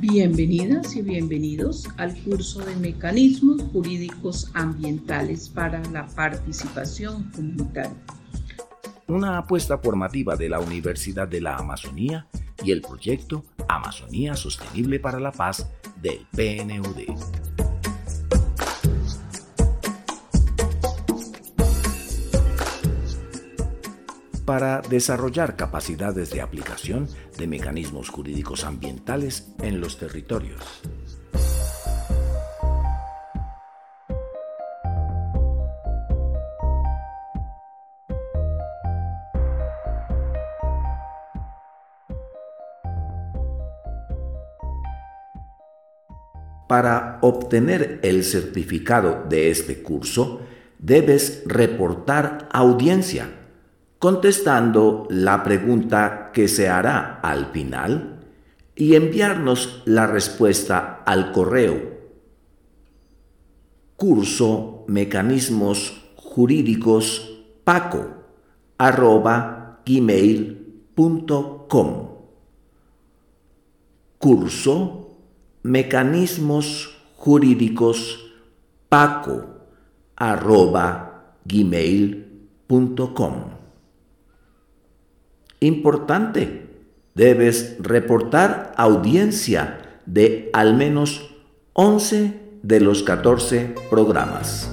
Bienvenidas y bienvenidos al curso de Mecanismos Jurídicos Ambientales para la Participación Comunitaria. Una apuesta formativa de la Universidad de la Amazonía y el proyecto Amazonía Sostenible para la Paz del PNUD. Para desarrollar capacidades de aplicación de mecanismos jurídicos ambientales en los territorios. Para obtener el certificado de este curso, debes reportar audiencia, contestando la pregunta que se hará al final y enviarnos la respuesta al correo curso mecanismos jurídicos paco@gmail.com. Curso mecanismos jurídicos paco@gmail.com. Importante, debes reportar audiencia de al menos 11 de los 14 programas.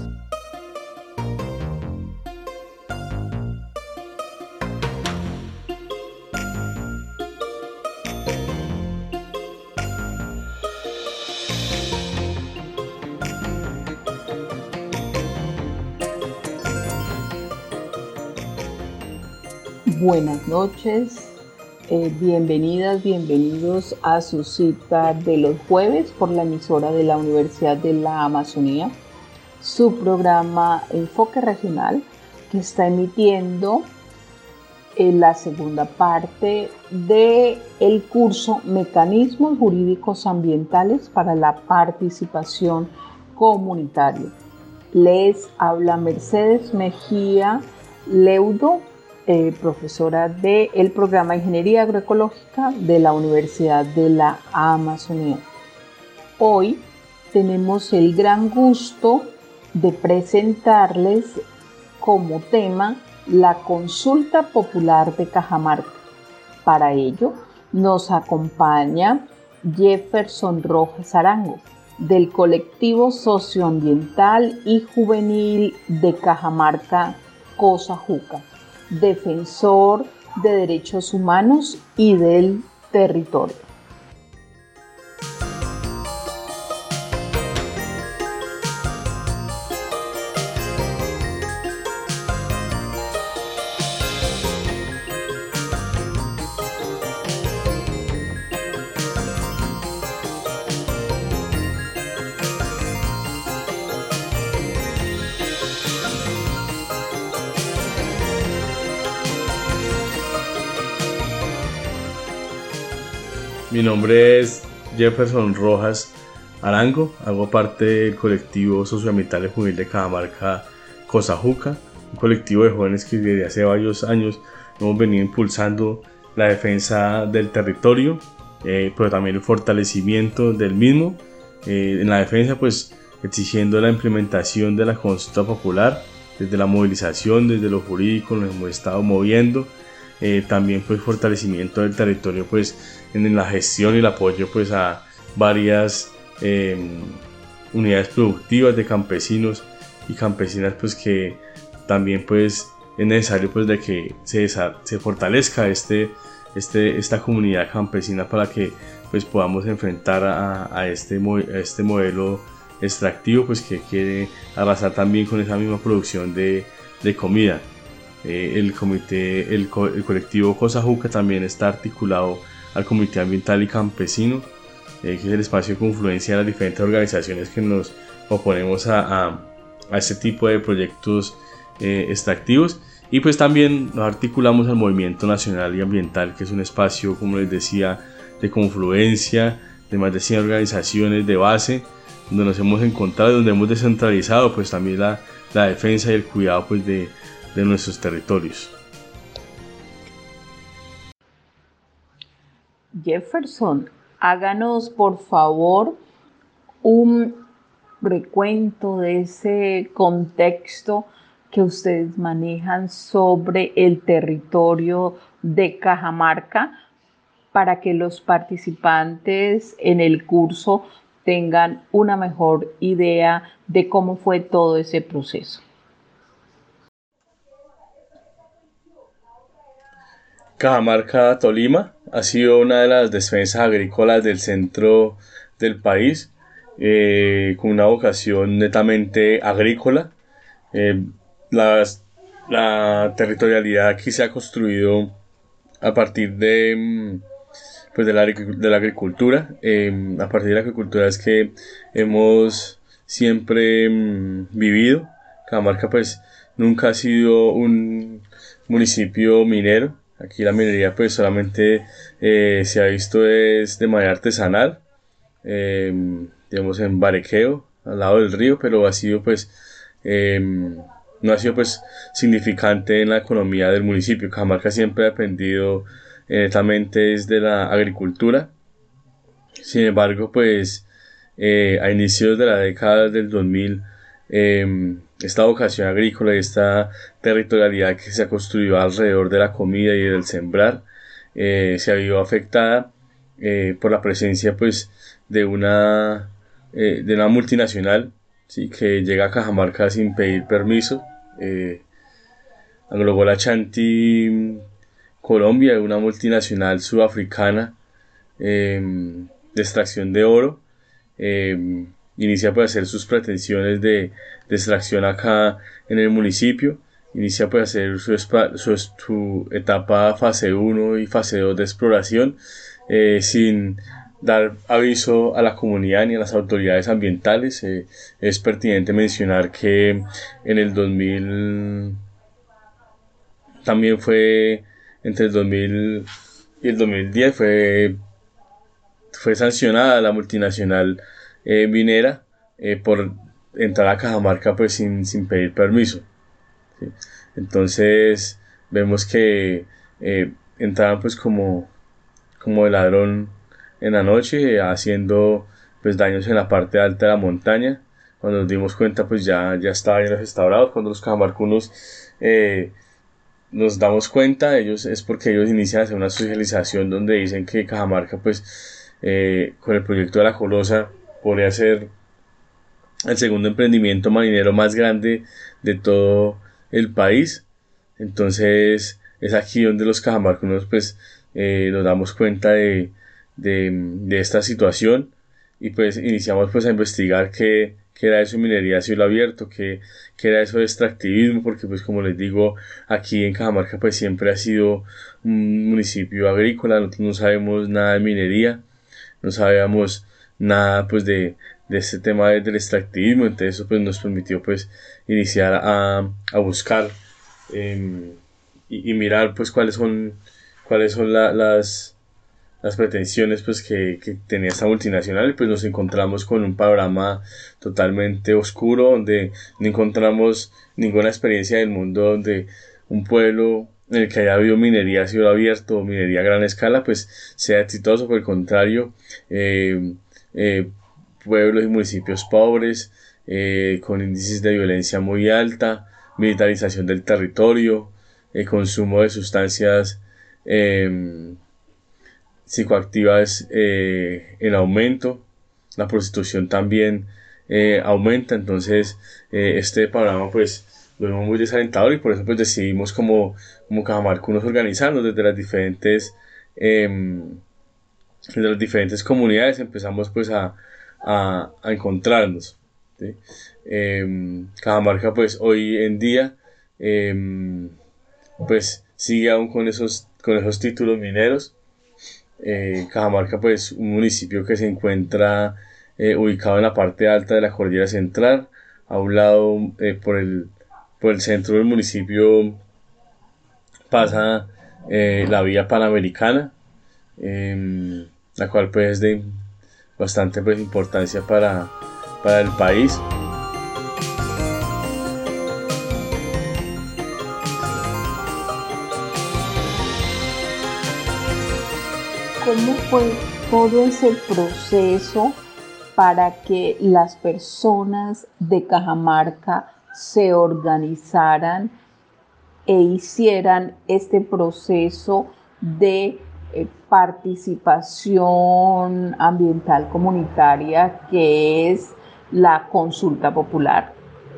Buenas noches, bienvenidas, bienvenidos a su cita de los jueves por la emisora de la Universidad de la Amazonía, su programa Enfoque Regional, que está emitiendo la segunda parte del curso Mecanismos Jurídicos Ambientales para la Participación Comunitaria. Les habla Mercedes Mejía Leudo, profesora del programa de Ingeniería Agroecológica de la Universidad de la Amazonía. Hoy tenemos el gran gusto de presentarles como tema la consulta popular de Cajamarca. Para ello nos acompaña Jefferson Rojas Arango, del colectivo socioambiental y juvenil de Cajamarca, Cosajuca, defensor de derechos humanos y del territorio. Mi nombre es Jefferson Rojas Arango, hago parte del colectivo socioambiental y juvenil de Cajamarca, Cosajuca, un colectivo de jóvenes que desde hace varios años hemos venido impulsando la defensa del territorio, pero también el fortalecimiento del mismo. En la defensa, pues exigiendo la implementación de la consulta popular, desde la movilización, desde lo jurídico nos hemos estado moviendo. También pues fortalecimiento del territorio pues en la gestión y el apoyo pues a varias unidades productivas de campesinos y campesinas, pues que también pues es necesario pues de que se fortalezca esta comunidad campesina para que pues podamos enfrentar a este modelo extractivo pues que quiere arrasar también con esa misma producción de comida. El colectivo Cosajuca también está articulado al Comité Ambiental y Campesino, que es el espacio de confluencia de las diferentes organizaciones que nos oponemos a este tipo de proyectos extractivos. Y pues también nos articulamos al Movimiento Nacional y Ambiental, que es un espacio, como les decía, de confluencia de más de 100 organizaciones de base, donde nos hemos encontrado, donde hemos descentralizado pues también la defensa y el cuidado pues de nuestros territorios. Jefferson, Háganos, por favor, un recuento de ese contexto que ustedes manejan sobre el territorio de Cajamarca para que los participantes en el curso tengan una mejor idea de cómo fue todo ese proceso. Cajamarca, Tolima, ha sido una de las defensas agrícolas del centro del país, con una vocación netamente agrícola. La territorialidad aquí se ha construido a partir de la agricultura. A partir de la agricultura es que hemos siempre vivido. Cajamarca pues nunca ha sido un municipio minero. Aquí la minería pues solamente se ha visto es de manera artesanal, digamos en Barequeo, al lado del río, pero ha sido pues no ha sido pues significante en la economía del municipio. Cajamarca siempre ha dependido netamente de la agricultura. Sin embargo, pues a inicios de la década del 2000, esta vocación agrícola y esta territorialidad que se ha construido alrededor de la comida y del sembrar se ha visto afectada por la presencia pues de una multinacional, ¿sí?, que llega a Cajamarca sin pedir permiso. Anglo Ashanti Colombia, una multinacional sudafricana de extracción de oro, inicia pues a hacer sus pretensiones de extracción acá en el municipio. Inicia pues a hacer su etapa fase 1 y fase 2 de exploración, sin dar aviso a la comunidad ni a las autoridades ambientales. Es pertinente mencionar que en el 2000 también fue, entre el 2000 y el 2010 fue sancionada la multinacional minera por entrar a Cajamarca pues sin pedir permiso, ¿sí? Entonces vemos que entraban pues como de ladrón en la noche, haciendo pues daños en la parte alta de la montaña. Cuando nos dimos cuenta pues ya estaba bien restaurado. Cuando los cajamarcunos nos damos cuenta, es porque ellos inician a hacer una socialización donde dicen que Cajamarca pues con el proyecto de la Colosa podría ser el segundo emprendimiento marinero más grande de todo el país. Entonces es aquí donde los cajamarcunos pues nos damos cuenta de esta situación, y pues iniciamos pues a investigar qué era eso de minería a cielo abierto, qué era eso de extractivismo, porque pues como les digo, aquí en Cajamarca pues siempre ha sido un municipio agrícola. Nosotros no sabemos nada de minería, no sabíamos nada pues de este tema del extractivismo. Entonces eso pues nos permitió pues iniciar a buscar y mirar pues cuáles son las pretensiones pues que tenía esta multinacional. Y pues nos encontramos con un panorama totalmente oscuro, donde no encontramos ninguna experiencia del mundo donde un pueblo en el que haya habido minería a cielo abierto o minería a gran escala pues sea exitoso. Por el contrario, pueblos y municipios pobres, con índices de violencia muy alta, militarización del territorio, consumo de sustancias psicoactivas en aumento, la prostitución también aumenta. Entonces este panorama pues lo vemos muy desalentador, y por eso pues decidimos como cajamarcunos organizarnos desde las diferentes comunidades. Empezamos pues a encontrarnos, ¿sí? Cajamarca pues hoy en día pues sigue aún con esos títulos mineros. Cajamarca pues un municipio que se encuentra ubicado en la parte alta de la cordillera central. A un lado, por el centro del municipio, pasa la vía panamericana, la cual pues es de bastante pues importancia para el país. ¿Cómo fue todo ese proceso para que las personas de Cajamarca se organizaran e hicieran este proceso de participación ambiental comunitaria que es la consulta popular?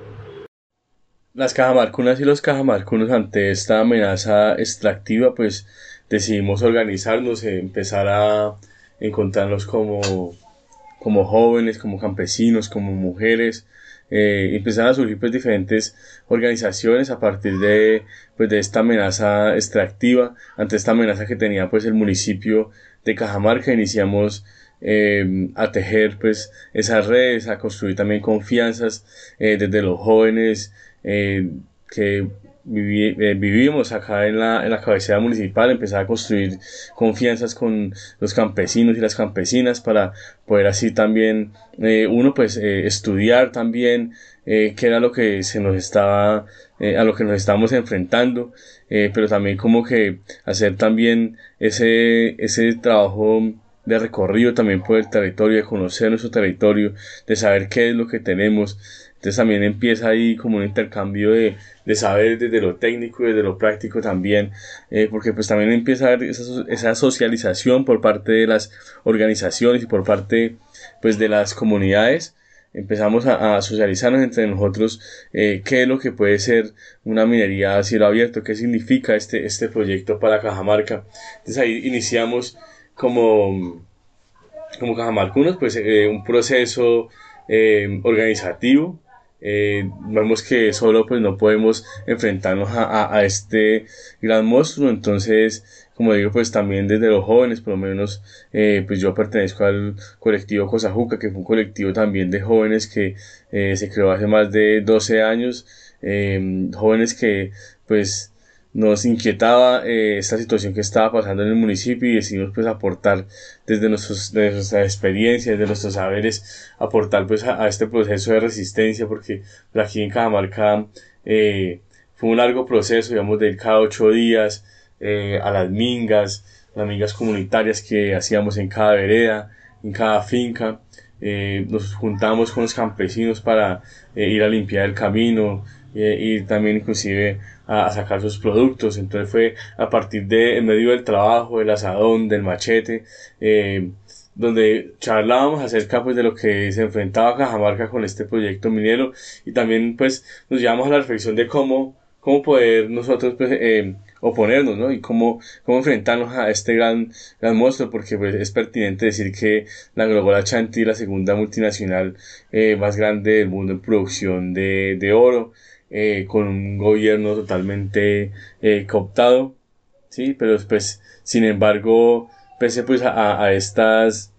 Las cajamarcunas y los cajamarcunos ante esta amenaza extractiva pues decidimos organizarnos, empezar a encontrarnos como jóvenes, como campesinos, como mujeres. Empezaron a surgir pues diferentes organizaciones a partir de esta amenaza extractiva. Ante esta amenaza que tenía pues el municipio de Cajamarca, iniciamos a tejer pues esas redes, a construir también confianzas desde los jóvenes que vivimos acá en la cabecera municipal, empezar a construir confianzas con los campesinos y las campesinas para poder así también uno pues estudiar también qué era lo que se nos estaba a lo que nos estábamos enfrentando, pero también como que hacer también ese trabajo de recorrido también por el territorio, de conocer nuestro territorio, de saber qué es lo que tenemos. Entonces también empieza ahí como un intercambio de saber desde lo técnico y desde lo práctico también, porque pues también empieza a haber esa socialización por parte de las organizaciones y por parte pues de las comunidades. Empezamos a socializarnos entre nosotros qué es lo que puede ser una minería a cielo abierto, qué significa este proyecto para Cajamarca. Entonces ahí iniciamos como cajamarcunos pues un proceso organizativo. Vemos que solo pues no podemos enfrentarnos a este gran monstruo, entonces como digo pues también desde los jóvenes, por lo menos pues yo pertenezco al colectivo Cosajuca, que fue un colectivo también de jóvenes que se creó hace más de 12 años, jóvenes que pues nos inquietaba esta situación que estaba pasando en el municipio y decidimos pues aportar desde nuestras experiencias, de nuestros saberes, aportar pues a este proceso de resistencia, porque aquí en Cajamarca fue un largo proceso, digamos, de cada 8 días a las mingas comunitarias que hacíamos en cada vereda, en cada finca. Nos juntamos con los campesinos para ir a limpiar el camino, y también inclusive a sacar sus productos. Entonces fue a partir en medio del trabajo, del asadón, del machete, donde charlábamos acerca pues de lo que se enfrentaba Cajamarca con este proyecto minero, y también pues nos llevamos a la reflexión de cómo poder nosotros pues oponernos, ¿no? Y cómo enfrentarnos a este gran monstruo, porque pues es pertinente decir que la Angola Ashanti, la segunda multinacional más grande del mundo en producción de oro, con un gobierno totalmente cooptado, sí, pero pues sin embargo pese pues a estos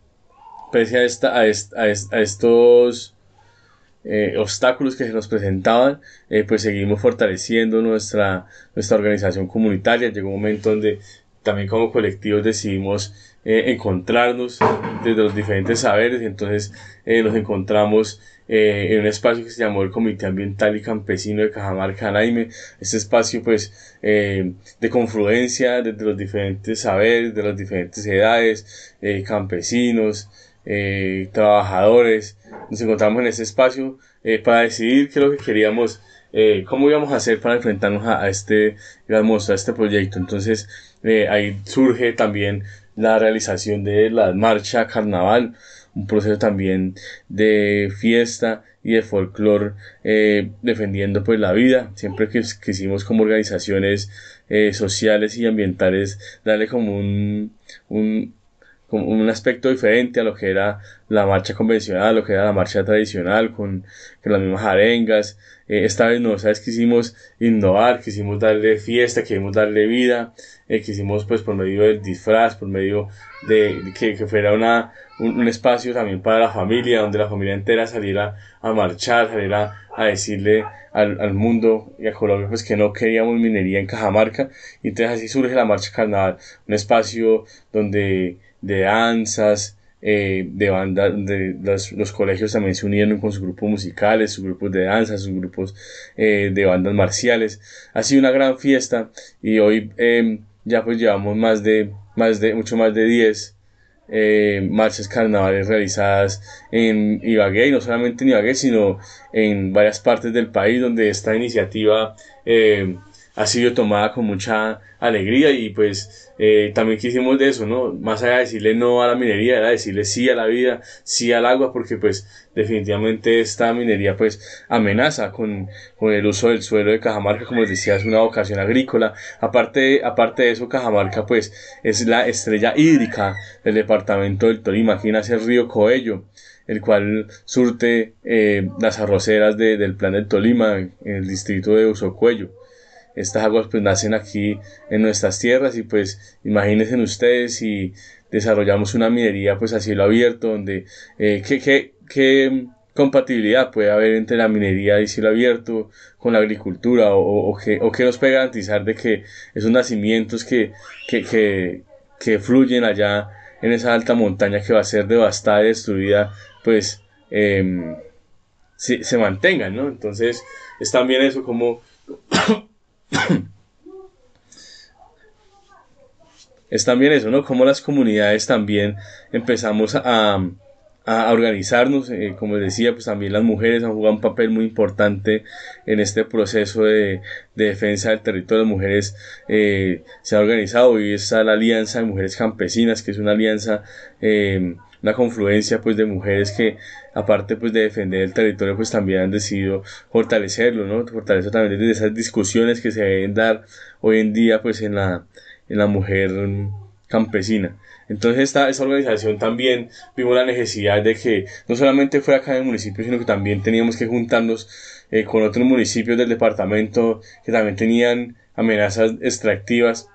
obstáculos que se nos presentaban, pues seguimos fortaleciendo nuestra organización comunitaria. Llegó un momento donde también como colectivos decidimos encontrarnos desde los diferentes saberes, y entonces nos encontramos en un espacio que se llamó el Comité Ambiental y Campesino de Cajamarca Anaime. Este espacio pues de confluencia desde los diferentes saberes, de las diferentes edades, campesinos, trabajadores. Nos encontramos en ese espacio para decidir qué es lo que queríamos, cómo íbamos a hacer para enfrentarnos a este gran monstruo, a este proyecto. Entonces ahí surge también la realización de la marcha carnaval, un proceso también de fiesta y de folclore, defendiendo pues la vida. Siempre que quisimos como organizaciones sociales y ambientales darle como un aspecto diferente a lo que era la marcha convencional, a lo que era la marcha tradicional, con las mismas arengas. Esta vez no, esta vez quisimos innovar, quisimos darle fiesta, quisimos darle vida, quisimos pues por medio del disfraz, por medio de que fuera un espacio también para la familia, donde la familia entera saliera a marchar, saliera a decirle al mundo y a Colombia pues que no queríamos minería en Cajamarca. Y entonces así surge la marcha carnaval, un espacio donde de danzas, de bandas, los colegios también se unieron con sus grupos musicales, sus grupos de danza, sus grupos de bandas marciales. Ha sido una gran fiesta, y hoy ya pues llevamos mucho más de 10 marchas carnavales realizadas en Ibagué, y no solamente en Ibagué, sino en varias partes del país donde esta iniciativa ha sido tomada con mucha alegría. Y pues también quisimos de eso, ¿no? Más allá de decirle no a la minería, era decirle sí a la vida, sí al agua, porque pues definitivamente esta minería pues amenaza con el uso del suelo de Cajamarca. Como les decía, es una vocación agrícola. Aparte de eso, Cajamarca pues es la estrella hídrica del departamento del Tolima. Aquí nace el río Coello, el cual surte las arroceras del Plan del Tolima, en el distrito de Usocuello. Estas aguas pues nacen aquí en nuestras tierras, y pues imagínense ustedes si desarrollamos una minería pues a cielo abierto, donde qué compatibilidad puede haber entre la minería de cielo abierto con la agricultura, o qué nos puede garantizar de que esos nacimientos que fluyen allá en esa alta montaña que va a ser devastada y destruida, pues se mantengan, ¿no? Entonces es también eso, como es también eso, ¿no? Como las comunidades también empezamos a organizarnos. Como les decía, pues también las mujeres han jugado un papel muy importante en este proceso de defensa del territorio. Las mujeres se han organizado, y está la Alianza de Mujeres Campesinas, que es una alianza, una confluencia pues de mujeres que, aparte pues de defender el territorio, pues también han decidido fortalecerlo, ¿no? Fortalecerlo también desde esas discusiones que se deben dar hoy en día pues en la mujer campesina. Entonces esta organización también vimos la necesidad de que no solamente fuera acá en el municipio, sino que también teníamos que juntarnos con otros municipios del departamento que también tenían amenazas extractivas,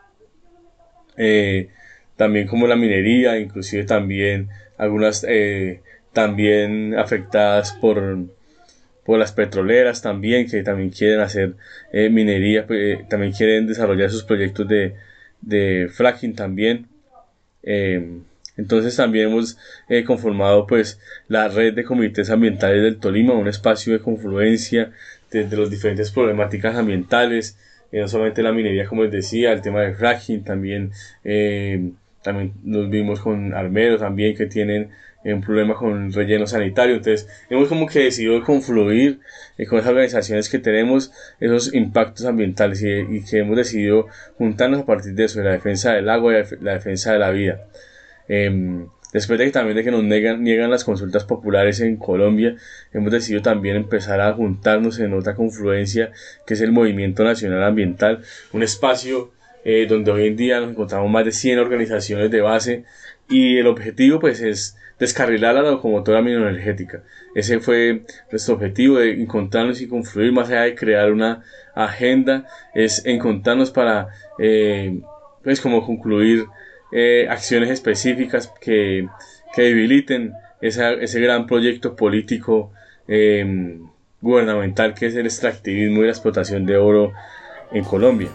también como la minería, inclusive también algunas también afectadas por las petroleras también, que también quieren hacer minería, también quieren desarrollar sus proyectos de fracking también. Entonces también hemos conformado pues la red de comités ambientales del Tolima, un espacio de confluencia de las diferentes problemáticas ambientales, no solamente la minería, como les decía, el tema del fracking, también nos vimos con armeros también que tienen un problema con relleno sanitario. Entonces hemos como que decidido confluir con esas organizaciones que tenemos esos impactos ambientales, y que hemos decidido juntarnos a partir de eso, de la defensa del agua y la defensa de la vida. Después de que nos niegan las consultas populares en Colombia, hemos decidido también empezar a juntarnos en otra confluencia, que es el Movimiento Nacional Ambiental, un espacio donde hoy en día nos encontramos más de 100 organizaciones de base, y el objetivo pues es descarrilar a la locomotora mineroenergética. Ese fue nuestro objetivo, de encontrarnos y confluir, más allá de crear una agenda, es encontrarnos para pues como concluir acciones específicas que debiliten ese gran proyecto político gubernamental, que es el extractivismo y la explotación de oro en Colombia.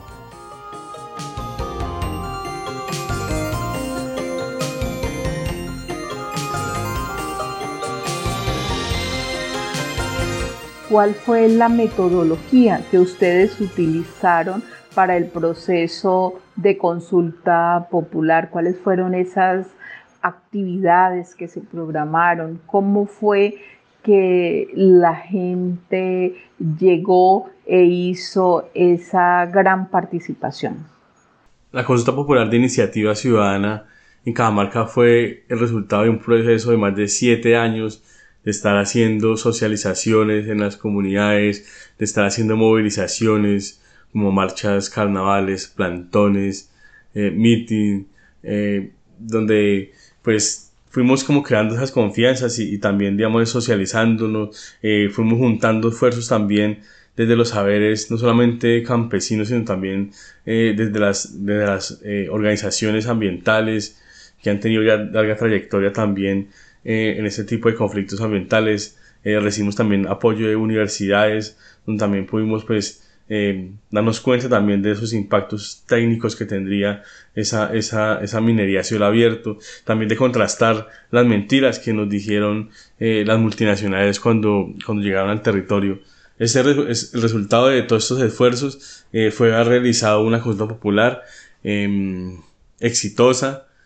¿Cuál fue la metodología que ustedes utilizaron para el proceso de consulta popular? ¿Cuáles fueron esas actividades que se programaron? ¿Cómo fue que la gente llegó e hizo esa gran participación? La consulta popular de iniciativa ciudadana en Cajamarca fue el resultado de un proceso de más de 7 años de estar haciendo socializaciones en las comunidades, de estar haciendo movilizaciones como marchas carnavales, plantones, meeting, donde pues fuimos como creando esas confianzas y también, digamos, socializándonos, fuimos juntando esfuerzos también desde los saberes, no solamente campesinos, sino también desde las organizaciones ambientales que han tenido ya larga trayectoria también en este tipo de conflictos ambientales. Recibimos también apoyo de universidades, donde también pudimos pues darnos cuenta también de esos impactos técnicos que tendría esa minería a cielo abierto, también de contrastar las mentiras que nos dijeron las multinacionales cuando llegaron al territorio. El resultado de todos estos esfuerzos fue haber realizado una consulta popular exitosa,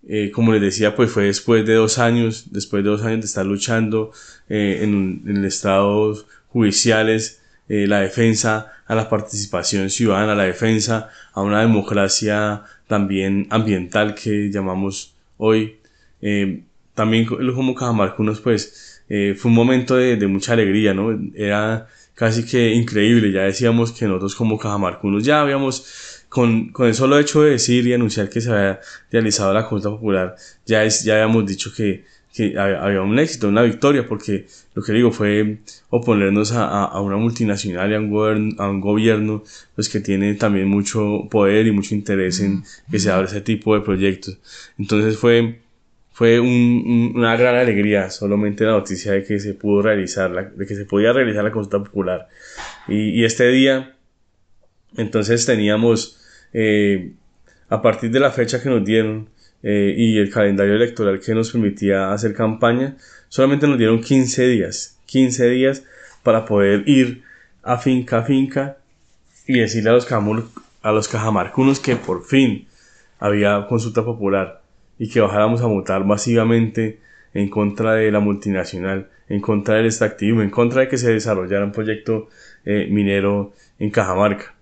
Como les decía, pues fue después de 2 años de estar luchando en estados judiciales, la defensa a la participación ciudadana, la defensa a una democracia también ambiental que llamamos hoy. También como cajamarcunos, pues fue un momento de mucha alegría, ¿no? Era casi que increíble. Ya decíamos que nosotros como cajamarcunos ya habíamos, con el solo hecho de decir y anunciar que se había realizado la consulta popular, ya habíamos dicho que había un éxito, una victoria, porque lo que digo fue oponernos a una multinacional y a un gobierno pues que tiene también mucho poder y mucho interés en que se abra ese tipo de proyectos. Entonces fue una gran alegría solamente la noticia de que se pudo realizar de que se podía realizar la consulta popular. Y este día entonces teníamos, a partir de la fecha que nos dieron y el calendario electoral que nos permitía hacer campaña, solamente nos dieron 15 días para poder ir a finca y decirle a los cajamarcunos que por fin había consulta popular y que bajáramos a votar masivamente en contra de la multinacional, en contra del extractivismo, en contra de que se desarrollara un proyecto minero en Cajamarca.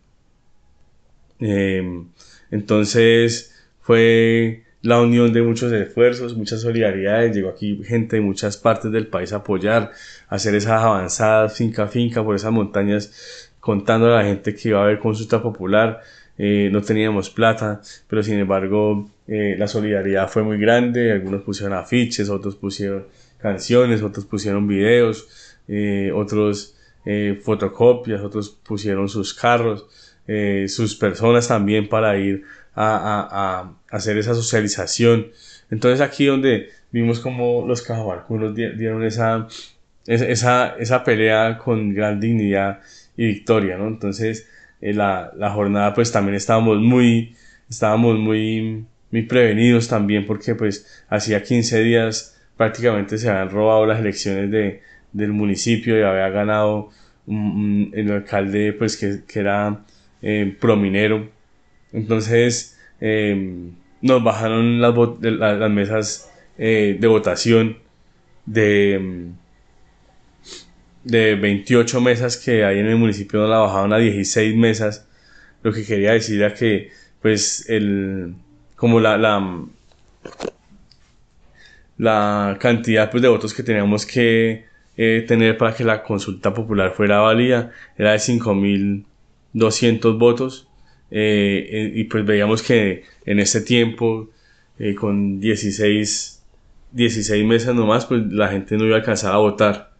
Entonces fue la unión de muchos esfuerzos, muchas solidaridades. Llegó aquí gente de muchas partes del país a apoyar, a hacer esas avanzadas finca a finca por esas montañas, contando a la gente que iba a haber consulta popular. No teníamos plata, pero sin embargo la solidaridad fue muy grande. Algunos pusieron afiches, otros pusieron canciones, otros pusieron videos, otros fotocopias, otros pusieron sus carros, sus personas también para ir a hacer esa socialización. Entonces aquí donde vimos como los cajamarcunos dieron esa pelea con gran dignidad y victoria, ¿no? Entonces la jornada pues también estábamos muy prevenidos también, porque pues hacía 15 días prácticamente se habían robado las elecciones del municipio y había ganado el alcalde pues que era prominero. Entonces nos bajaron las mesas de votación de 28 mesas que hay en el municipio, nos la bajaron a 16 mesas, lo que quería decir era que pues como la cantidad pues de votos que teníamos que tener para que la consulta popular fuera válida era de 5.200 votos, y pues veíamos que en este tiempo con 16 mesas nomás pues la gente no iba a alcanzar a votar.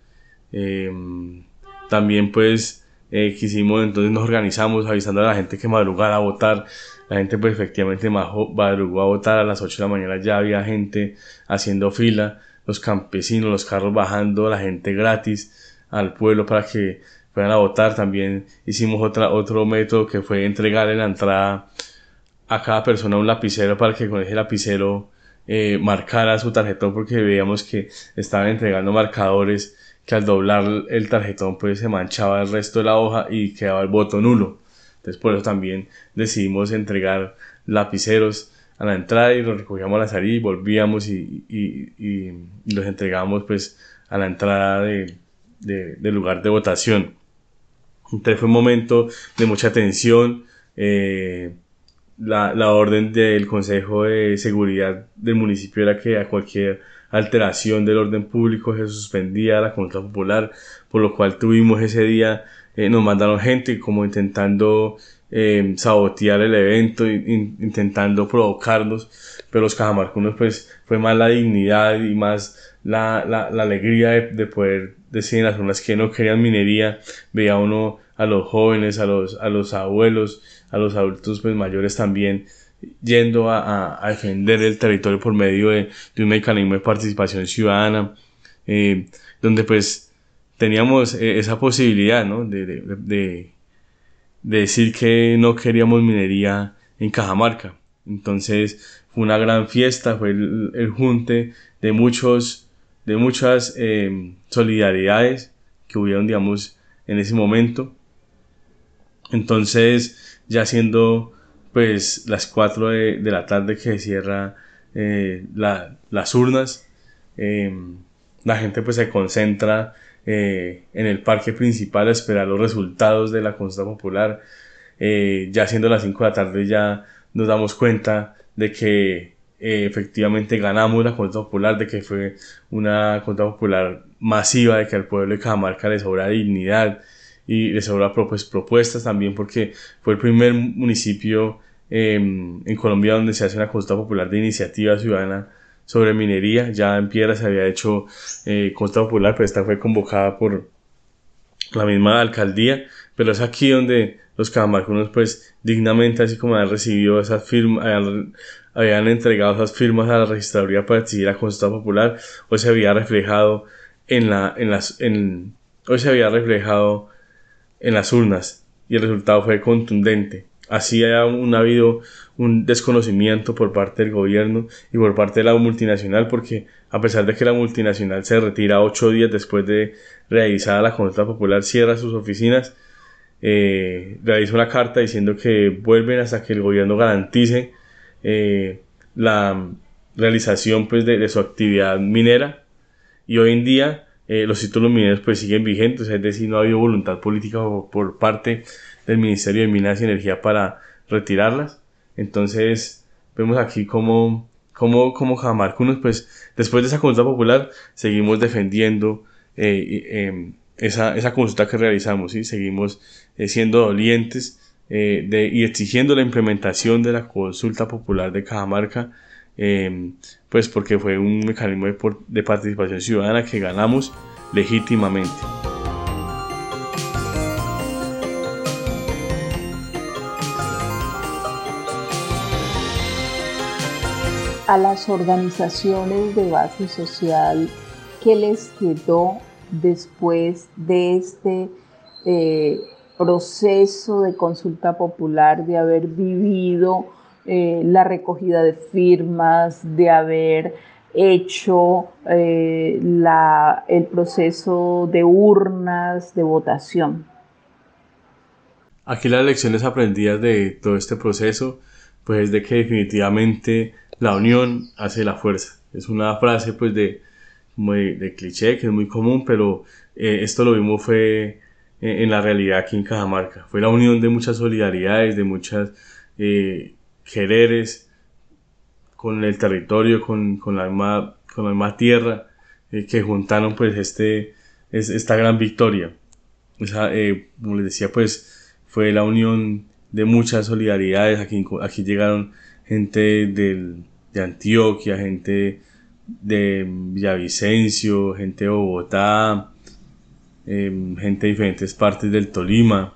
También pues quisimos, entonces nos organizamos avisando a la gente que madrugara a votar. La gente pues efectivamente madrugó a votar. A las 8 de la mañana ya había gente haciendo fila, los campesinos, los carros bajando, la gente gratis al pueblo para que fueran a votar. También hicimos otro método que fue entregarle en la entrada a cada persona un lapicero para que con ese lapicero marcara su tarjetón, porque veíamos que estaban entregando marcadores que al doblar el tarjetón pues se manchaba el resto de la hoja y quedaba el voto nulo. Entonces por eso también decidimos entregar lapiceros a la entrada y los recogíamos a la salida y volvíamos y los entregábamos pues a la entrada del lugar de votación. Entonces fue un momento de mucha tensión. La orden del Consejo de Seguridad del municipio era que a cualquier alteración del orden público se suspendía la consulta popular, por lo cual tuvimos ese día, nos mandaron gente como intentando sabotear el evento, intentando provocarnos, pero los cajamarcunos pues fue más la dignidad y más la alegría de poder decir en las zonas que no querían minería. Veía uno a los jóvenes, a los abuelos, a los adultos pues mayores también yendo a defender el territorio por medio de un mecanismo de participación ciudadana, donde pues teníamos esa posibilidad, ¿no? de decir que no queríamos minería en Cajamarca. Entonces fue una gran fiesta, fue el junte de muchas solidaridades que hubieron, digamos, en ese momento. Entonces, ya siendo pues las 4 de la tarde que cierra las urnas. La gente pues se concentra en el parque principal a esperar los resultados de la consulta popular. Ya siendo las 5 de la tarde ya nos damos cuenta de que efectivamente ganamos la consulta popular, de que fue una consulta popular masiva, de que al pueblo de Cajamarca le sobra dignidad y le sobra propuestas también, porque fue el primer municipio en Colombia donde se hace una consulta popular de iniciativa ciudadana sobre minería. Ya en Piedra se había hecho consulta popular, pero esta fue convocada por la misma alcaldía, pero es aquí donde los cajamarcanos pues dignamente, así como habían recibido esas firmas, habían entregado esas firmas a la registraduría para exigir la consulta popular, hoy se había reflejado hoy se había reflejado en las urnas, y el resultado fue contundente. Así ha habido un desconocimiento por parte del gobierno y por parte de la multinacional, porque a pesar de que la multinacional se retira 8 días después de realizada la consulta popular, cierra sus oficinas, realiza una carta diciendo que vuelven hasta que el gobierno garantice la realización pues de su actividad minera, y hoy en día los títulos mineros pues siguen vigentes, es decir, no ha habido voluntad política por parte del Ministerio de Minas y Energía para retirarlas. Entonces vemos aquí como cajamarcanos pues después de esa consulta popular seguimos defendiendo esa consulta que realizamos, ¿sí? Seguimos siendo dolientes y exigiendo la implementación de la consulta popular de Cajamarca, pues porque fue un mecanismo de participación ciudadana que ganamos legítimamente. A las organizaciones de base social, ¿qué les quedó después de este proceso de consulta popular, de haber vivido la recogida de firmas, de haber hecho el proceso de urnas de votación? Aquí las lecciones aprendidas de todo este proceso pues es de que definitivamente la unión hace la fuerza. Es una frase pues de cliché, que es muy común, pero esto lo vimos fue en la realidad aquí en Cajamarca. Fue la unión de muchas solidaridades, de muchas quereres con el territorio, con la misma tierra, que juntaron pues esta gran victoria. Como les decía, pues fue la unión de muchas solidaridades. Aquí llegaron gente de Antioquia, gente de Villavicencio, gente de Bogotá, gente de diferentes partes del Tolima,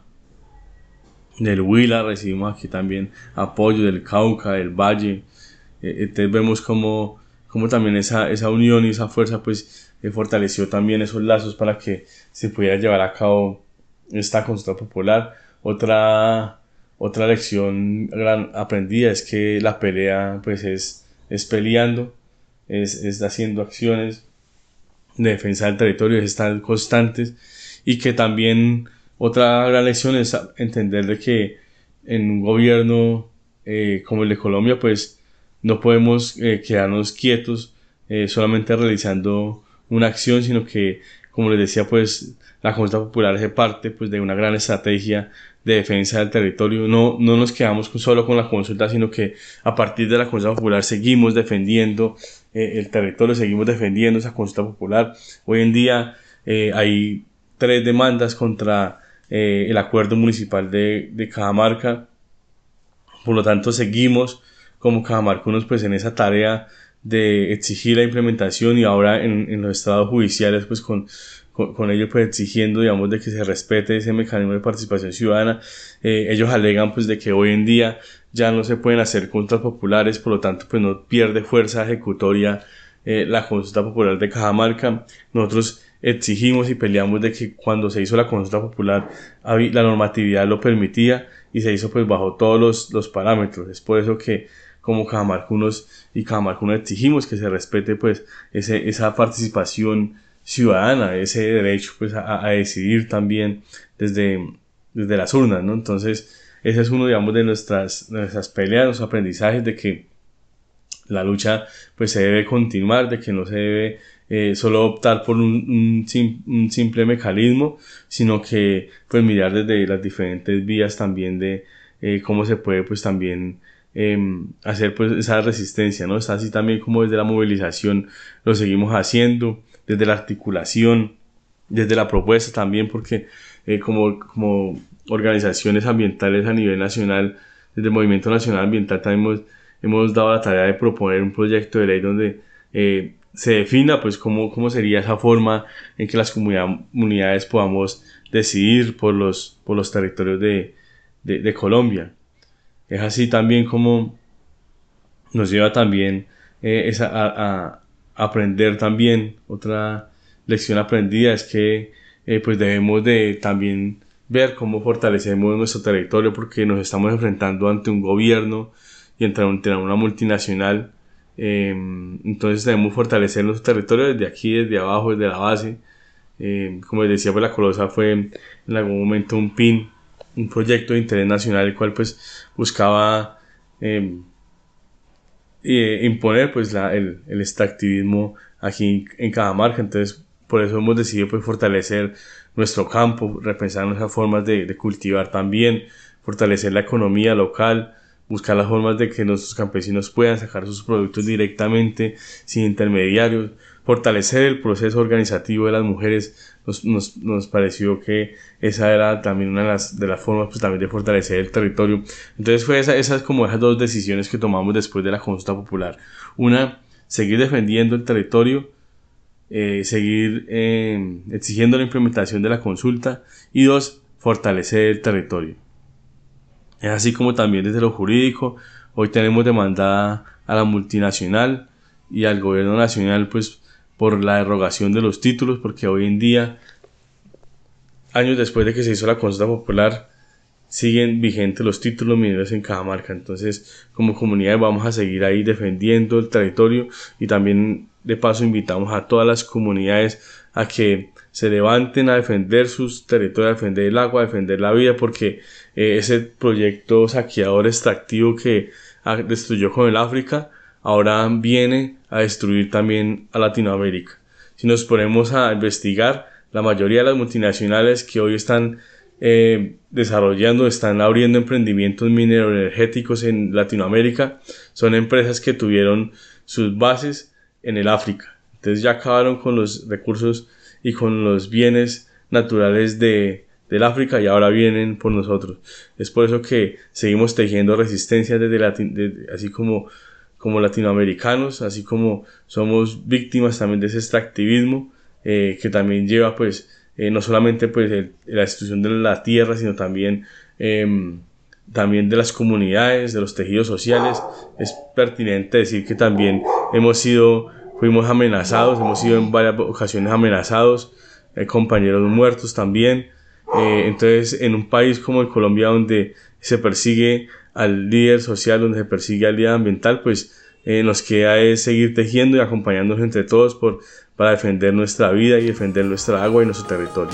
del Huila. Recibimos aquí también apoyo del Cauca, del Valle. Entonces vemos como también esa unión y esa fuerza pues fortaleció también esos lazos para que se pudiera llevar a cabo esta consulta popular. Otra lección gran aprendida es que la pelea pues es peleando, es haciendo acciones de defensa del territorio, es estar constantes, y que también otra gran lección es entender de que en un gobierno como el de Colombia pues no podemos quedarnos quietos solamente realizando una acción, sino que, como les decía, pues la consulta popular hace parte pues de una gran estrategia de defensa del territorio. No nos quedamos solo con la consulta, sino que a partir de la consulta popular seguimos defendiendo el territorio, seguimos defendiendo esa consulta popular. Hoy en día hay 3 demandas contra el acuerdo municipal de Cajamarca. Por lo tanto, seguimos como cajamarcanos pues en esa tarea de exigir la implementación, y ahora en los estados judiciales pues con ello pues exigiendo, digamos, de que se respete ese mecanismo de participación ciudadana. Ellos alegan pues de que hoy en día ya no se pueden hacer consultas populares, por lo tanto pues no pierde fuerza ejecutoria la consulta popular de Cajamarca. Nosotros exigimos y peleamos de que cuando se hizo la consulta popular la normatividad lo permitía y se hizo pues bajo todos los parámetros. Es por eso que como cajamarcanos y cajamarcanas exigimos que se respete pues esa participación ciudadana, ese derecho pues a decidir también desde las urnas, ¿no? Entonces ese es uno, digamos, de nuestras peleas, nuestros aprendizajes, de que la lucha pues se debe continuar, de que no se debe solo optar por un simple mecanismo, sino que pues mirar desde las diferentes vías también de cómo se puede pues también hacer pues esa resistencia, ¿no? Está así también como desde la movilización lo seguimos haciendo, desde la articulación, desde la propuesta también, porque como organizaciones ambientales a nivel nacional, desde el Movimiento Nacional Ambiental también hemos dado la tarea de proponer un proyecto de ley donde se defina pues cómo sería esa forma en que las comunidades podamos decidir por los territorios de Colombia. Es así también como nos lleva también a aprender también. Otra lección aprendida es que pues debemos de también ver cómo fortalecemos nuestro territorio, porque nos estamos enfrentando ante un gobierno y ante una multinacional. Entonces debemos fortalecer nuestro territorio desde aquí, desde abajo, desde la base. Como les decía, pues la Colosa fue en algún momento un PIN, un proyecto de interés nacional, el cual pues buscaba imponer pues el extractivismo aquí en Cajamarca. Entonces por eso hemos decidido pues fortalecer nuestro campo, repensar nuestras formas de cultivar también, fortalecer la economía local, buscar las formas de que nuestros campesinos puedan sacar sus productos directamente, sin intermediarios, fortalecer el proceso organizativo de las mujeres. Nos pareció que esa era también una de las formas pues también de fortalecer el territorio. Entonces fue esas como esas dos decisiones que tomamos después de la consulta popular. Una, seguir defendiendo el territorio, seguir exigiendo la implementación de la consulta, y dos, fortalecer el territorio. Es así como también desde lo jurídico, hoy tenemos demandada a la multinacional y al gobierno nacional pues por la derogación de los títulos, porque hoy en día, años después de que se hizo la consulta popular, siguen vigentes los títulos mineros en Cajamarca. Entonces, como comunidad vamos a seguir ahí defendiendo el territorio, y también de paso invitamos a todas las comunidades a que se levanten a defender sus territorios, a defender el agua, a defender la vida, porque ese proyecto saqueador extractivo que destruyó con el África, ahora viene a destruir también a Latinoamérica. Si nos ponemos a investigar, la mayoría de las multinacionales que hoy están desarrollando, están abriendo emprendimientos mineroenergéticos en Latinoamérica, son empresas que tuvieron sus bases en el África. Entonces ya acabaron con los recursos y con los bienes naturales del África, y ahora vienen por nosotros. Es por eso que seguimos tejiendo resistencia así como latinoamericanos, así como somos víctimas también de ese extractivismo que también lleva pues no solamente pues la destrucción de la tierra, sino también de las comunidades, de los tejidos sociales. Es pertinente decir que también fuimos amenazados, hemos sido en varias ocasiones amenazados, compañeros muertos también. Entonces, en un país como en Colombia, donde se persigue al líder social, donde se persigue al líder ambiental, pues nos queda es seguir tejiendo y acompañándonos entre todos para defender nuestra vida y defender nuestra agua y nuestro territorio.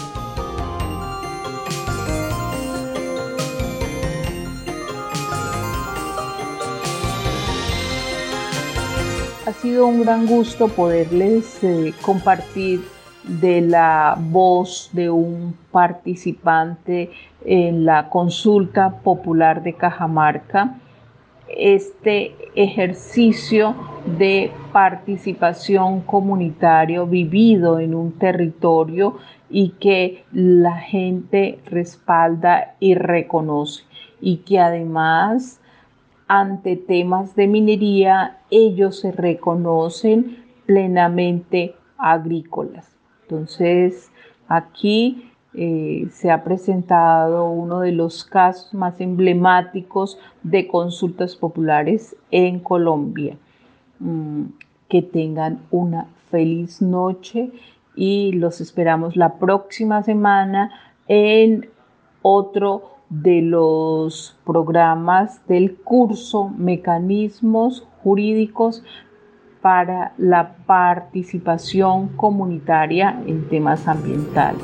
Ha sido un gran gusto poderles compartir de la voz de un participante en la consulta popular de Cajamarca, este ejercicio de participación comunitario vivido en un territorio y que la gente respalda y reconoce, y que además ante temas de minería ellos se reconocen plenamente agrícolas. Entonces aquí se ha presentado uno de los casos más emblemáticos de consultas populares en Colombia. Que tengan una feliz noche y los esperamos la próxima semana en otro de los programas del curso Mecanismos Jurídicos para la Participación Comunitaria en Temas Ambientales.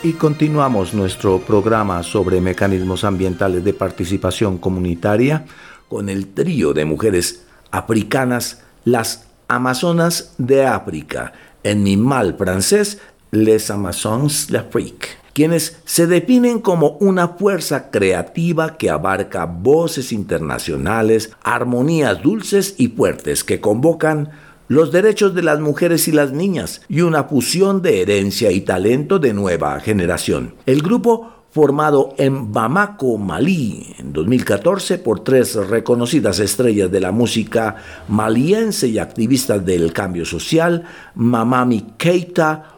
Y continuamos nuestro programa sobre mecanismos ambientales de participación comunitaria con el trío de mujeres africanas, las Amazonas de África, en mi mal francés, les Amazones d'Afrique, quienes se definen como una fuerza creativa que abarca voces internacionales, armonías dulces y fuertes que convocan los derechos de las mujeres y las niñas y una fusión de herencia y talento de nueva generación. El grupo, formado en Bamako, Malí, en 2014 por 3 reconocidas estrellas de la música maliense y activistas del cambio social, Mamami Keita,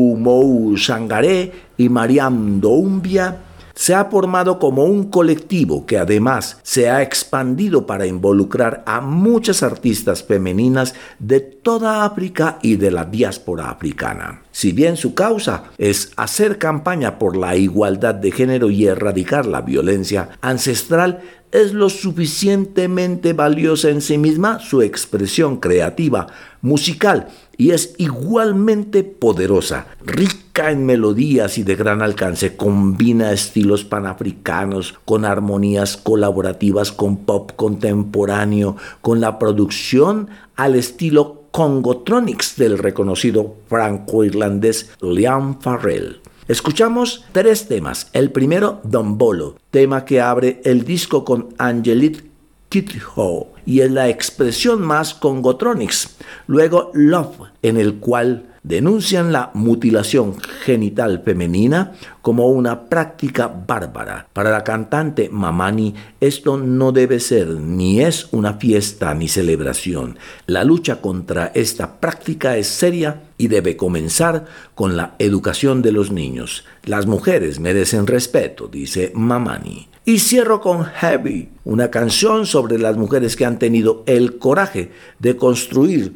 Oumou Sangaré y Mariam Doumbia, se ha formado como un colectivo que además se ha expandido para involucrar a muchas artistas femeninas de toda África y de la diáspora africana. Si bien su causa es hacer campaña por la igualdad de género y erradicar la violencia ancestral, es lo suficientemente valiosa en sí misma su expresión creativa, musical, y es igualmente poderosa, rica en melodías y de gran alcance. Combina estilos panafricanos con armonías colaborativas con pop contemporáneo, con la producción al estilo Congotronics del reconocido franco-irlandés Liam Farrell. Escuchamos 3 temas. El primero, Dombolo, tema que abre el disco con Angelique Kidjo y es la expresión más Congotronics. Luego, Love, en el cual denuncian la mutilación genital femenina como una práctica bárbara. Para la cantante Mamani, esto no debe ser ni es una fiesta ni celebración. La lucha contra esta práctica es seria y debe comenzar con la educación de los niños. Las mujeres merecen respeto, dice Mamani. Y cierro con Heavy, una canción sobre las mujeres que han tenido el coraje de construir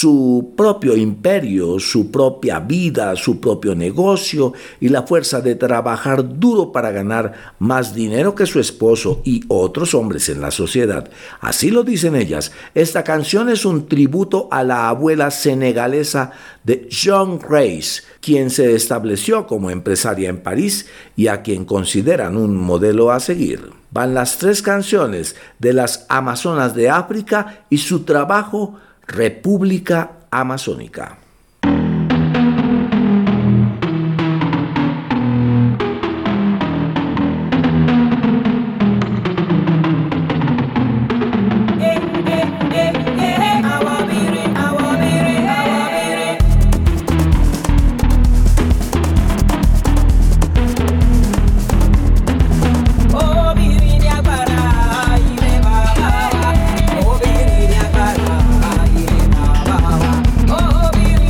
su propio imperio, su propia vida, su propio negocio y la fuerza de trabajar duro para ganar más dinero que su esposo y otros hombres en la sociedad. Así lo dicen ellas. Esta canción es un tributo a la abuela senegalesa de Jean Grace, quien se estableció como empresaria en París y a quien consideran un modelo a seguir. Van las 3 canciones de las Amazonas de África y su trabajo República Amazónica. Oh,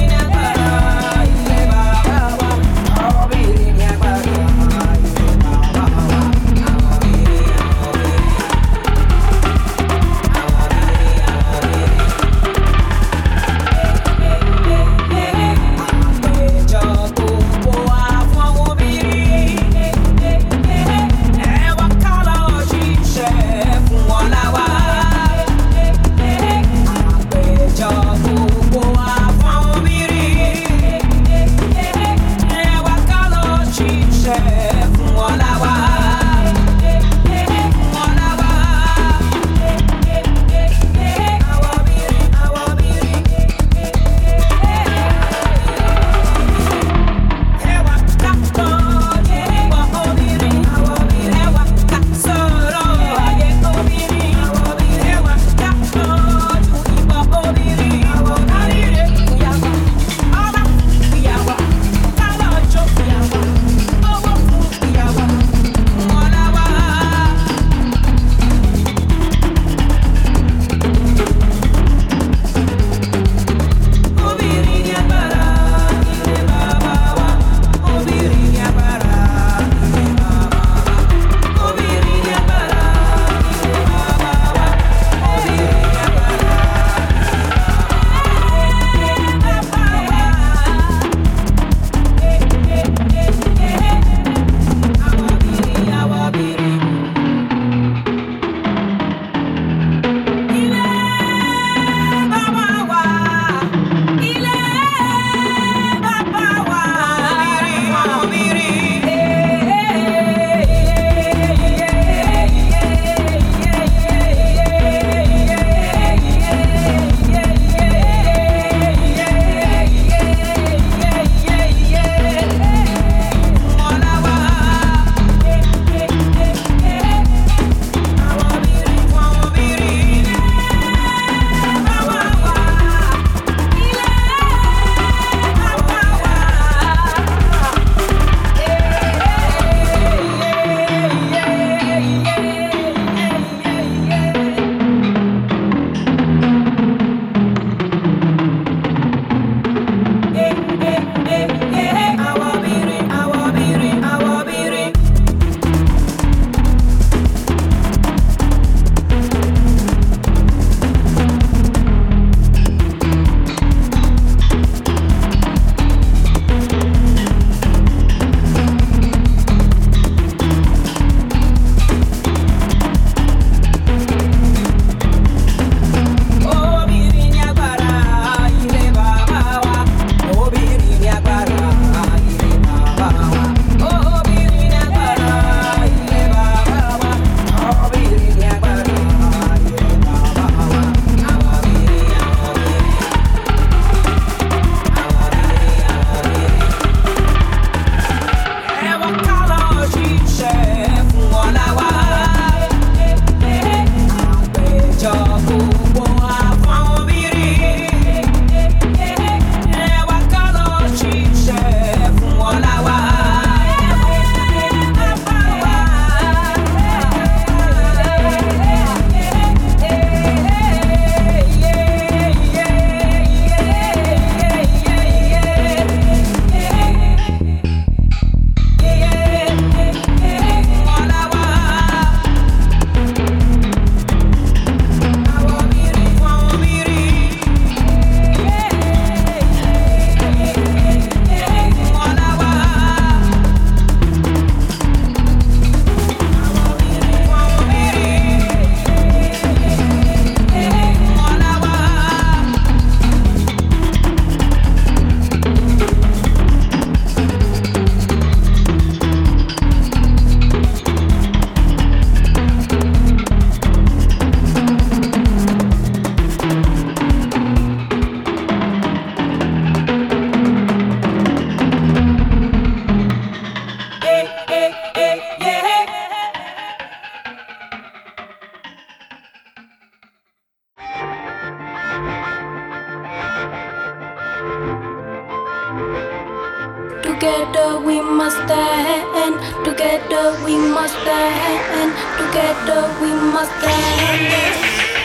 Together we must stand. Together we must stand. Together we must stand.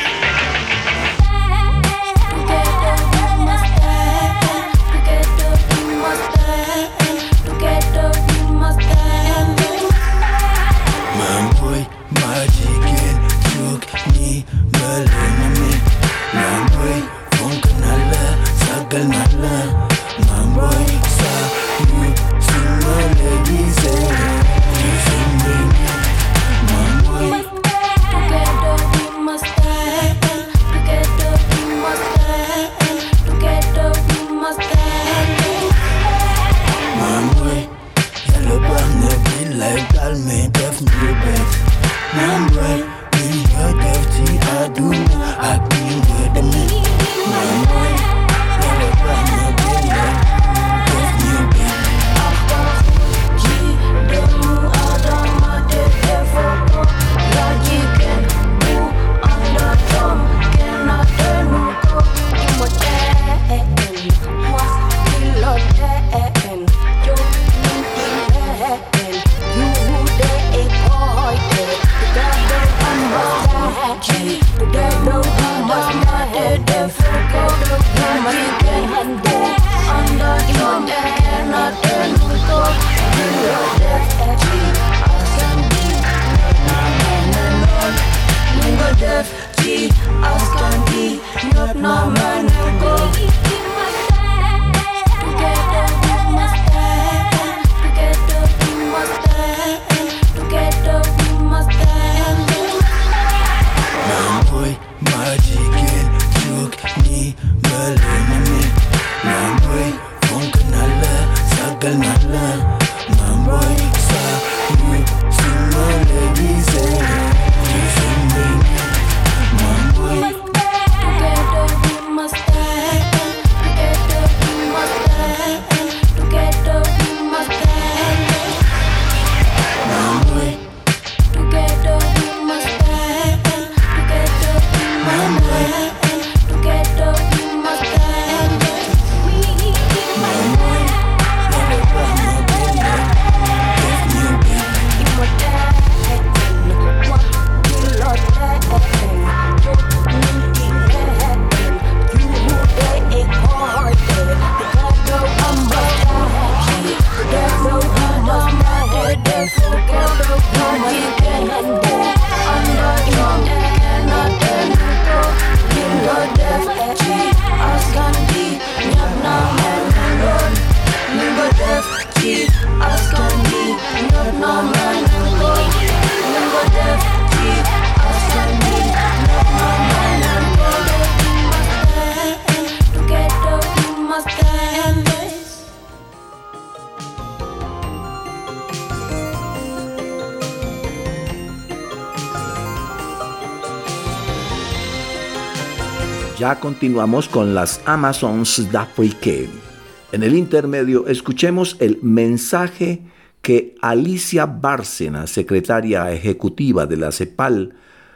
Ya continuamos con las Amazons d'Afrique. En el intermedio escuchemos el mensaje que Alicia Bárcena, secretaria ejecutiva de la CEPAL,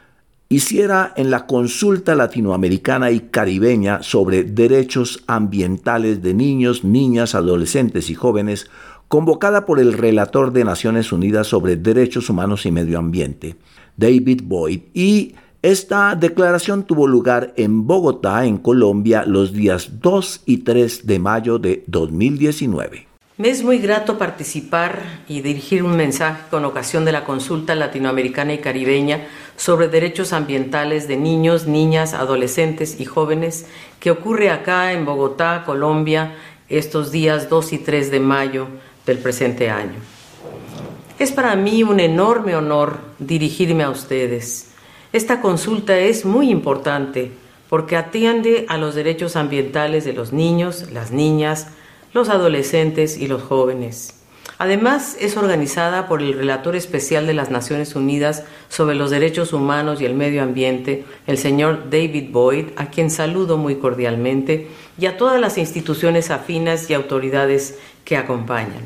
hiciera en la consulta latinoamericana y caribeña sobre derechos ambientales de niños, niñas, adolescentes y jóvenes, convocada por el relator de Naciones Unidas sobre Derechos Humanos y Medio Ambiente, David Boyd, y esta declaración tuvo lugar en Bogotá, en Colombia, los días 2 y 3 de mayo de 2019. Me es muy grato participar y dirigir un mensaje con ocasión de la consulta latinoamericana y caribeña sobre derechos ambientales de niños, niñas, adolescentes y jóvenes que ocurre acá en Bogotá, Colombia, estos días 2 y 3 de mayo del presente año. Es para mí un enorme honor dirigirme a ustedes. Esta consulta es muy importante porque atiende a los derechos ambientales de los niños, las niñas, los adolescentes y los jóvenes. Además, es organizada por el Relator Especial de las Naciones Unidas sobre los Derechos Humanos y el Medio Ambiente, el señor David Boyd, a quien saludo muy cordialmente, y a todas las instituciones afinas y autoridades que acompañan.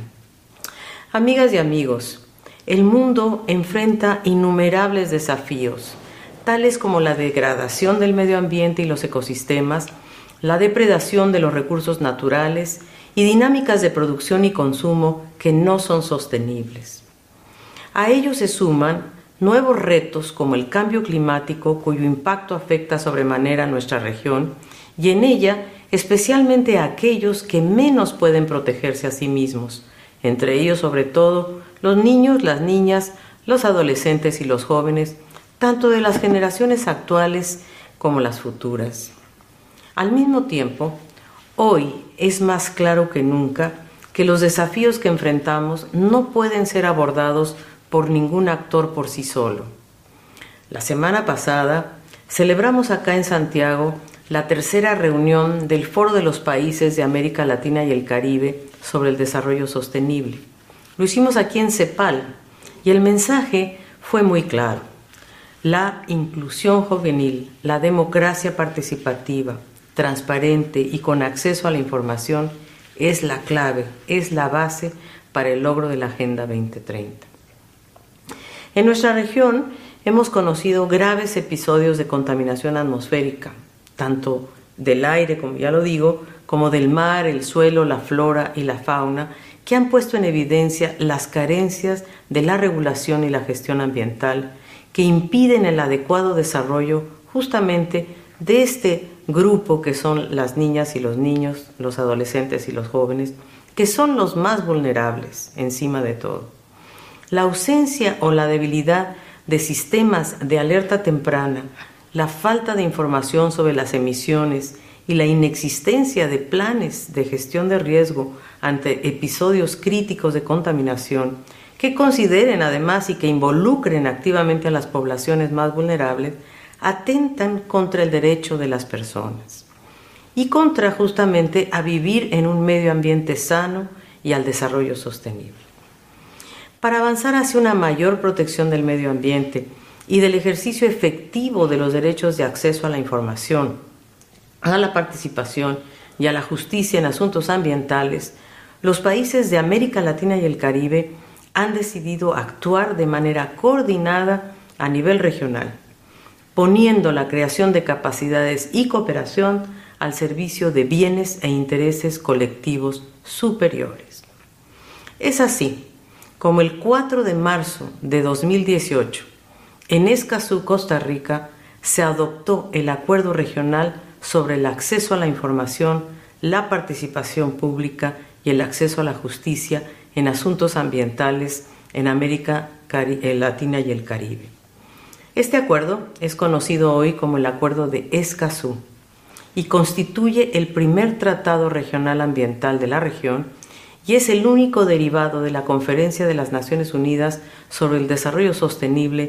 Amigas y amigos, el mundo enfrenta innumerables desafíos, tales como la degradación del medio ambiente y los ecosistemas, la depredación de los recursos naturales y dinámicas de producción y consumo que no son sostenibles. A ello se suman nuevos retos como el cambio climático, cuyo impacto afecta sobremanera a nuestra región, y en ella especialmente a aquellos que menos pueden protegerse a sí mismos, entre ellos sobre todo los niños, las niñas, los adolescentes y los jóvenes, tanto de las generaciones actuales como las futuras. Al mismo tiempo, hoy es más claro que nunca que los desafíos que enfrentamos no pueden ser abordados por ningún actor por sí solo. La semana pasada celebramos acá en Santiago la tercera reunión del Foro de los Países de América Latina y el Caribe sobre el desarrollo sostenible. Lo hicimos aquí en CEPAL y el mensaje fue muy claro. La inclusión juvenil, la democracia participativa, transparente y con acceso a la información es la clave, es la base para el logro de la Agenda 2030. En nuestra región hemos conocido graves episodios de contaminación atmosférica, tanto del aire, como ya lo digo, como del mar, el suelo, la flora y la fauna, que han puesto en evidencia las carencias de la regulación y la gestión ambiental que impiden el adecuado desarrollo justamente de este grupo que son las niñas y los niños, los adolescentes y los jóvenes, que son los más vulnerables encima de todo. La ausencia o la debilidad de sistemas de alerta temprana, la falta de información sobre las emisiones y la inexistencia de planes de gestión de riesgo ante episodios críticos de contaminación que consideren además y que involucren activamente a las poblaciones más vulnerables, atentan contra el derecho de las personas y contra justamente a vivir en un medio ambiente sano y al desarrollo sostenible. Para avanzar hacia una mayor protección del medio ambiente y del ejercicio efectivo de los derechos de acceso a la información, a la participación y a la justicia en asuntos ambientales, los países de América Latina y el Caribe han decidido actuar de manera coordinada a nivel regional, poniendo la creación de capacidades y cooperación al servicio de bienes e intereses colectivos superiores. Es así como el 4 de marzo de 2018, en Escazú, Costa Rica, se adoptó el Acuerdo Regional sobre el acceso a la información, la participación pública y el acceso a la justicia en asuntos ambientales en América Latina y el Caribe. Este acuerdo es conocido hoy como el Acuerdo de Escazú y constituye el primer tratado regional ambiental de la región y es el único derivado de la Conferencia de las Naciones Unidas sobre el Desarrollo Sostenible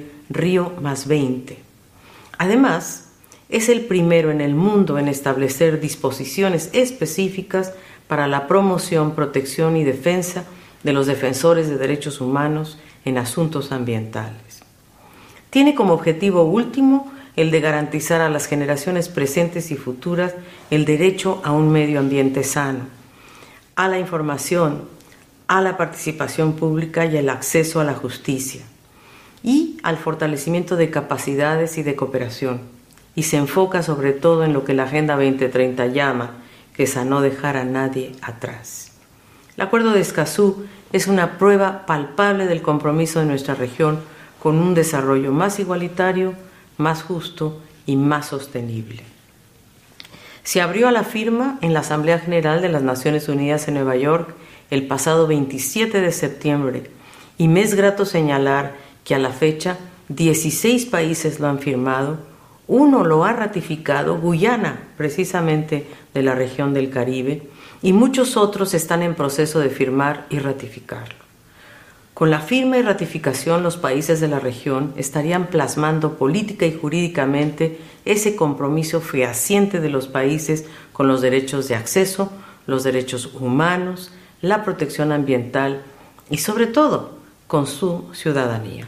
Río+20. Además, es el primero en el mundo en establecer disposiciones específicas para la promoción, protección y defensa de los defensores de derechos humanos en asuntos ambientales. Tiene como objetivo último el de garantizar a las generaciones presentes y futuras el derecho a un medio ambiente sano, a la información, a la participación pública y el acceso a la justicia, y al fortalecimiento de capacidades y de cooperación, y se enfoca sobre todo en lo que la Agenda 2030 llama, que es a no dejar a nadie atrás. El Acuerdo de Escazú es una prueba palpable del compromiso de nuestra región con un desarrollo más igualitario, más justo y más sostenible. Se abrió a la firma en la Asamblea General de las Naciones Unidas en Nueva York el pasado 27 de septiembre y me es grato señalar que a la fecha 16 países lo han firmado, uno lo ha ratificado, Guyana, precisamente de la región del Caribe, y muchos otros están en proceso de firmar y ratificarlo. Con la firma y ratificación, los países de la región estarían plasmando política y jurídicamente ese compromiso fehaciente de los países con los derechos de acceso, los derechos humanos, la protección ambiental y, sobre todo, con su ciudadanía.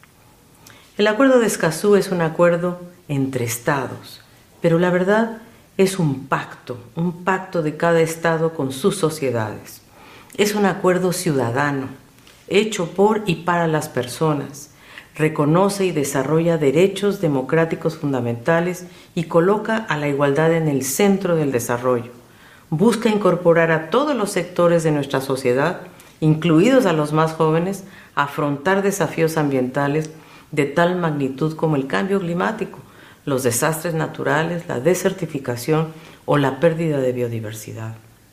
El Acuerdo de Escazú es un acuerdo entre estados, pero la verdad es un pacto de cada estado con sus sociedades. Es un acuerdo ciudadano, hecho por y para las personas, reconoce y desarrolla derechos democráticos fundamentales y coloca a la igualdad en el centro del desarrollo, busca incorporar a todos los sectores de nuestra sociedad, incluidos a los más jóvenes, a afrontar desafíos ambientales de tal magnitud como el cambio climático, los desastres naturales, la desertificación o la pérdida de biodiversidad.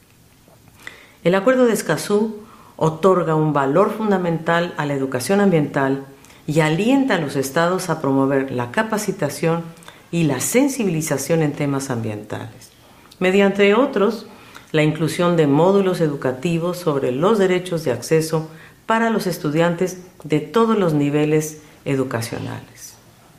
El Acuerdo de Escazú otorga un valor fundamental a la educación ambiental y alienta a los estados a promover la capacitación y la sensibilización en temas ambientales, mediante otros, la inclusión de módulos educativos sobre los derechos de acceso para los estudiantes de todos los niveles educacionales.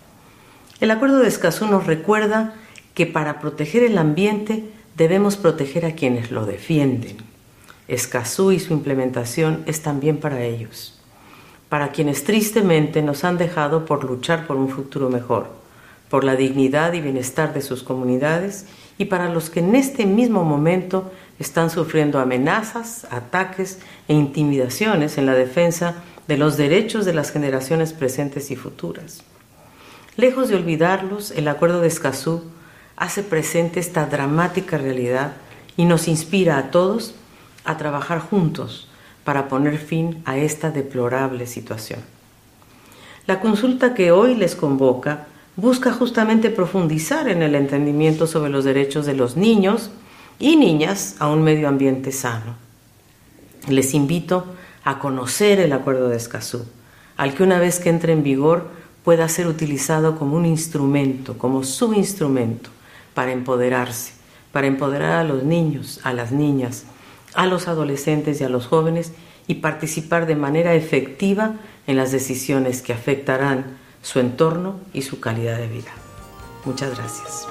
El Acuerdo de Escazú nos recuerda que para proteger el ambiente debemos proteger a quienes lo defienden. Escazú y su implementación es también para ellos, para quienes tristemente nos han dejado por luchar por un futuro mejor, por la dignidad y bienestar de sus comunidades y para los que en este mismo momento están sufriendo amenazas, ataques e intimidaciones en la defensa de los derechos de las generaciones presentes y futuras. Lejos de olvidarlos, el Acuerdo de Escazú hace presente esta dramática realidad y nos inspira a todos a trabajar juntos para poner fin a esta deplorable situación. La consulta que hoy les convoca busca justamente profundizar en el entendimiento sobre los derechos de los niños y niñas a un medio ambiente sano. Les invito a conocer el Acuerdo de Escazú, al que una vez que entre en vigor pueda ser utilizado como un instrumento, como su instrumento para empoderarse, para empoderar a los niños, a las niñas, a los adolescentes y a los jóvenes y participar de manera efectiva en las decisiones que afectarán su entorno y su calidad de vida. Muchas gracias.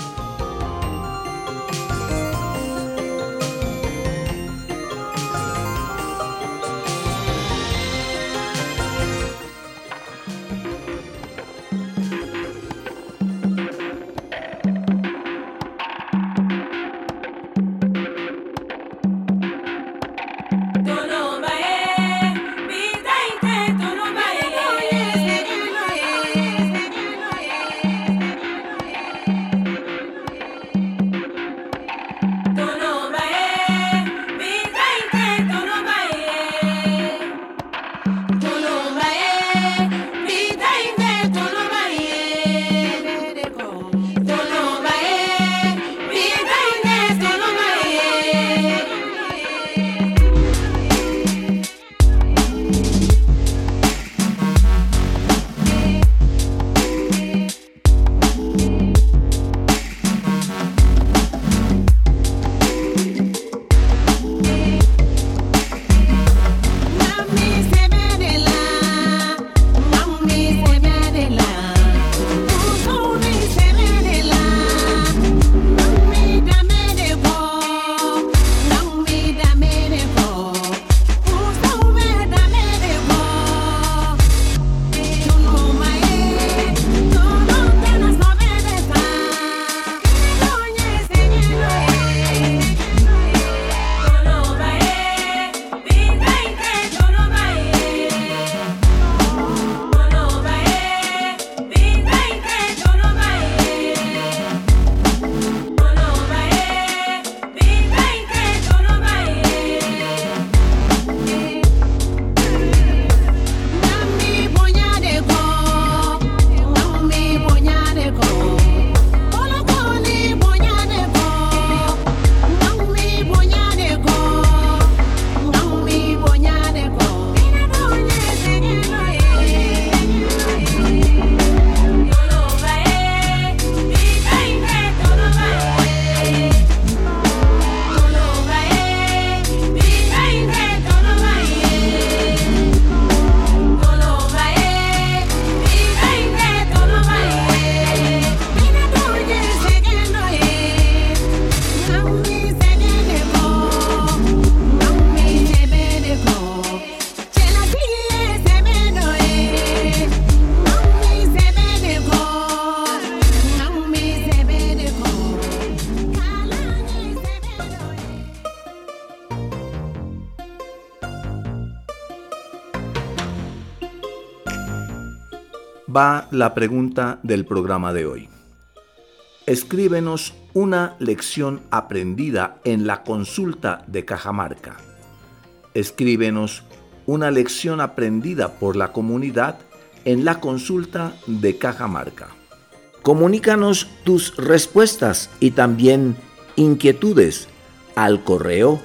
Va la pregunta del programa de hoy. Escríbenos una lección aprendida en la consulta de Cajamarca. Escríbenos una lección aprendida por la comunidad en la consulta de Cajamarca. Comunícanos tus respuestas y también inquietudes al correo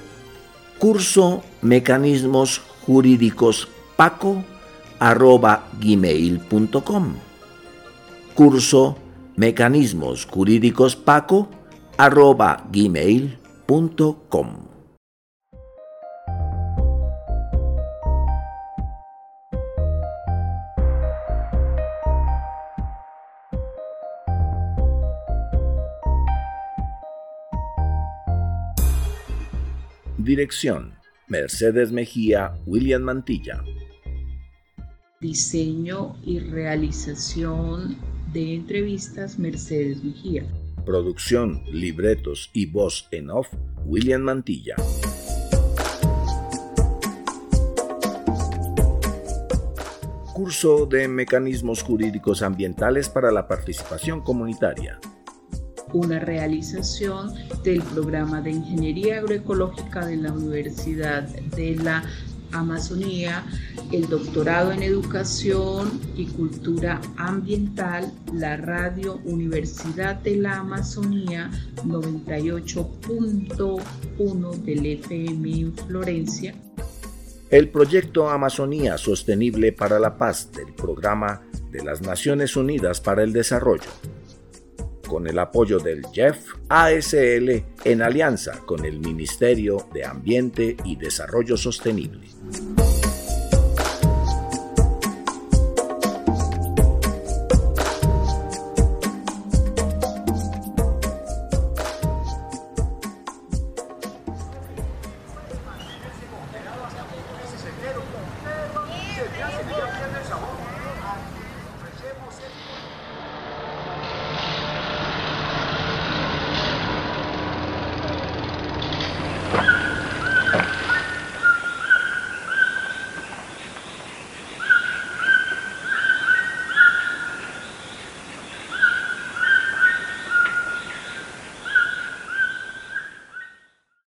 cursomecanismosjuridicospaco@gmail.com cursomecanismosjuridicospaco@gmail.com. Dirección: Mercedes Mejía, William Mantilla. Diseño y realización de entrevistas, Mercedes Mejía. Producción, libretos y voz en off, William Mantilla. Curso de Mecanismos Jurídicos Ambientales para la Participación Comunitaria. Una realización del programa de Ingeniería Agroecológica de la Universidad de la Amazonía, el doctorado en Educación y Cultura Ambiental, la Radio Universidad de la Amazonía 98.1 del FM en Florencia. El proyecto Amazonía Sostenible para la Paz del Programa de las Naciones Unidas para el Desarrollo, con el apoyo del JEF ASL en alianza con el Ministerio de Ambiente y Desarrollo Sostenible.